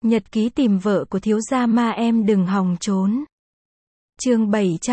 Nhật ký tìm vợ của thiếu gia ma em đừng hòng trốn. Chương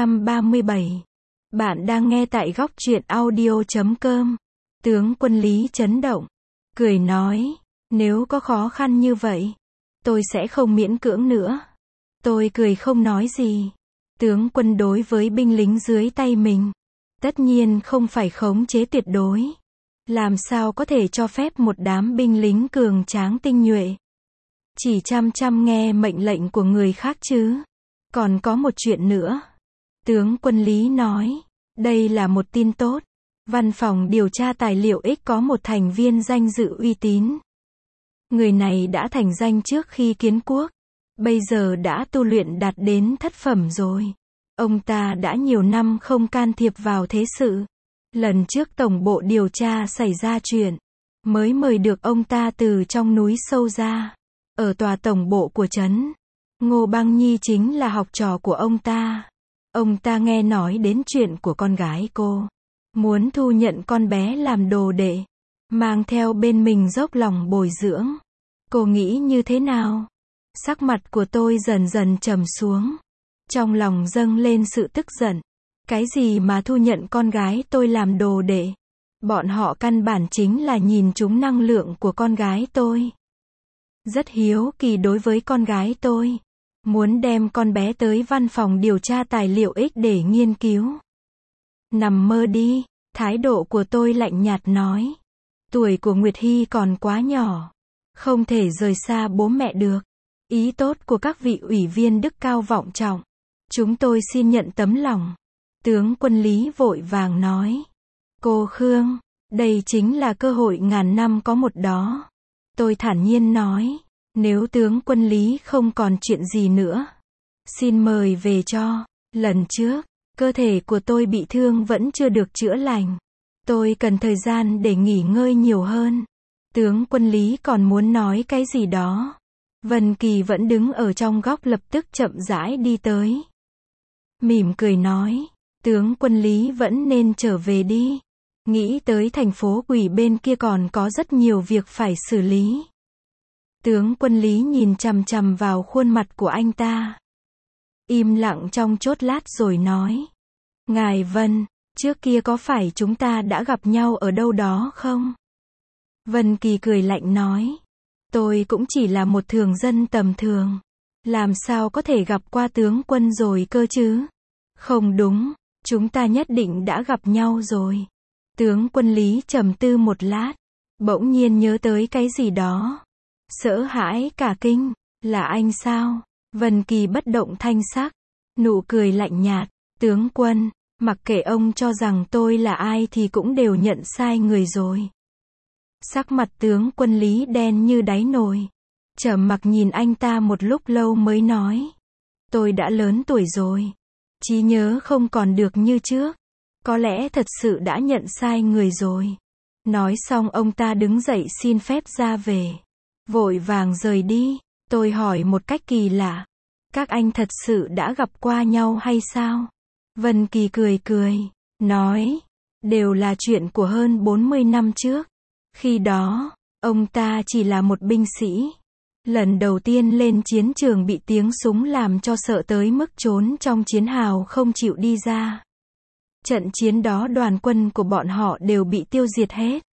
737. Bạn đang nghe tại góc truyện audio.com. Tướng quân Lý chấn động, cười nói, nếu có khó khăn như vậy, tôi sẽ không miễn cưỡng nữa. Tôi cười không nói gì. Tướng quân đối với binh lính dưới tay mình, tất nhiên không phải khống chế tuyệt đối. Làm sao có thể cho phép một đám binh lính cường tráng tinh nhuệ chỉ chăm chăm nghe mệnh lệnh của người khác chứ? Còn có một chuyện nữa. Tướng quân Lý nói, đây là một tin tốt. Văn phòng điều tra tài liệu X có một thành viên danh dự uy tín. Người này đã thành danh trước khi kiến quốc. Bây giờ đã tu luyện đạt đến thất phẩm rồi. Ông ta đã nhiều năm không can thiệp vào thế sự. Lần trước tổng bộ điều tra xảy ra chuyện, mới mời được ông ta từ trong núi sâu ra. Ở tòa tổng bộ của trấn, Ngô Băng Nhi chính là học trò của ông ta. Ông ta nghe nói đến chuyện của con gái cô, muốn thu nhận con bé làm đồ đệ, mang theo bên mình dốc lòng bồi dưỡng. Cô nghĩ như thế nào? Sắc mặt của tôi dần dần trầm xuống. Trong lòng dâng lên sự tức giận. Cái gì mà thu nhận con gái tôi làm đồ đệ? Bọn họ căn bản chính là nhìn trúng năng lượng của con gái tôi. Rất hiếu kỳ đối với con gái tôi. Muốn đem con bé tới văn phòng điều tra tài liệu X để nghiên cứu. Nằm mơ đi, thái độ của tôi lạnh nhạt nói. Tuổi của Nguyệt Hy còn quá nhỏ, không thể rời xa bố mẹ được. Ý tốt của các vị ủy viên đức cao vọng trọng, chúng tôi xin nhận tấm lòng. Tướng quân Lý vội vàng nói. Cô Khương, đây chính là cơ hội ngàn năm có một đó. Tôi thản nhiên nói, nếu tướng quân Lý không còn chuyện gì nữa, xin mời về cho. Lần trước, cơ thể của tôi bị thương vẫn chưa được chữa lành. Tôi cần thời gian để nghỉ ngơi nhiều hơn. Tướng quân Lý còn muốn nói cái gì đó. Vân Kỳ vẫn đứng ở trong góc lập tức chậm rãi đi tới. Mỉm cười nói, tướng quân Lý vẫn nên trở về đi. Nghĩ tới thành phố quỷ bên kia còn có rất nhiều việc phải xử lý. Tướng quân Lý nhìn chằm chằm vào khuôn mặt của anh ta. Im lặng trong chốc lát rồi nói. Ngài Vân, trước kia có phải chúng ta đã gặp nhau ở đâu đó không? Vân Kỳ cười lạnh nói. Tôi cũng chỉ là một thường dân tầm thường. Làm sao có thể gặp qua tướng quân rồi cơ chứ? Không đúng, chúng ta nhất định đã gặp nhau rồi. Tướng quân Lý trầm tư một lát, bỗng nhiên nhớ tới cái gì đó. Sợ hãi cả kinh, là anh sao? Vân Kỳ bất động thanh sắc, nụ cười lạnh nhạt. Tướng quân, mặc kệ ông cho rằng tôi là ai thì cũng đều nhận sai người rồi. Sắc mặt tướng quân Lý đen như đáy nồi. Trầm mặc nhìn anh ta một lúc lâu mới nói. Tôi đã lớn tuổi rồi. Trí nhớ không còn được như trước. Có lẽ thật sự đã nhận sai người rồi. Nói xong ông ta đứng dậy xin phép ra về. Vội vàng rời đi. Tôi hỏi một cách kỳ lạ. Các anh thật sự đã gặp qua nhau hay sao? Vân Kỳ cười cười, nói. Đều là chuyện của hơn 40 năm trước. Khi đó, ông ta chỉ là một binh sĩ. Lần đầu tiên lên chiến trường bị tiếng súng làm cho sợ tới mức trốn trong chiến hào không chịu đi ra. Trận chiến đó đoàn quân của bọn họ đều bị tiêu diệt hết.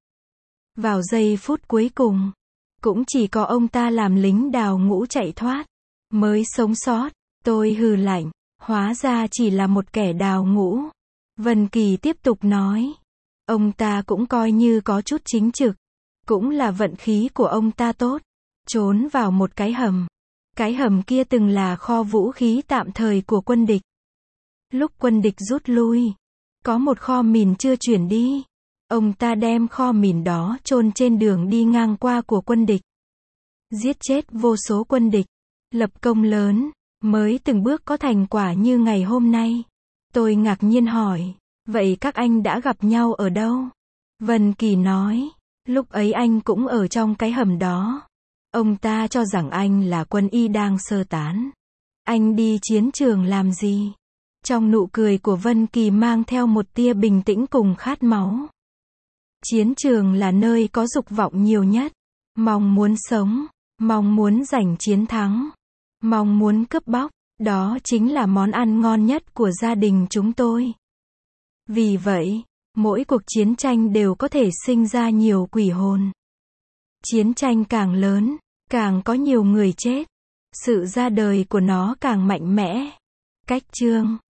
Vào giây phút cuối cùng, cũng chỉ có ông ta làm lính đào ngũ chạy thoát, mới sống sót. Tôi hừ lạnh, hóa ra chỉ là một kẻ đào ngũ. Vân Kỳ tiếp tục nói. Ông ta cũng coi như có chút chính trực. Cũng là vận khí của ông ta tốt. Trốn vào một cái hầm. Cái hầm kia từng là kho vũ khí tạm thời của quân địch. Lúc quân địch rút lui, có một kho mìn chưa chuyển đi. Ông ta đem kho mìn đó chôn trên đường đi ngang qua của quân địch. Giết chết vô số quân địch. Lập công lớn, mới từng bước có thành quả như ngày hôm nay. Tôi ngạc nhiên hỏi. Vậy các anh đã gặp nhau ở đâu? Vân Kỳ nói. Lúc ấy anh cũng ở trong cái hầm đó. Ông ta cho rằng anh là quân y đang sơ tán. Anh đi chiến trường làm gì? Trong nụ cười của Vân Kỳ mang theo một tia bình tĩnh cùng khát máu. Chiến trường là nơi có dục vọng nhiều nhất. Mong muốn sống. mong muốn giành chiến thắng, mong muốn cướp bóc, đó chính là món ăn ngon nhất của gia đình chúng tôi. Vì vậy, mỗi cuộc chiến tranh đều có thể sinh ra nhiều quỷ hồn. Chiến tranh càng lớn, càng có nhiều người chết. Sự ra đời của nó càng mạnh mẽ. Cách chương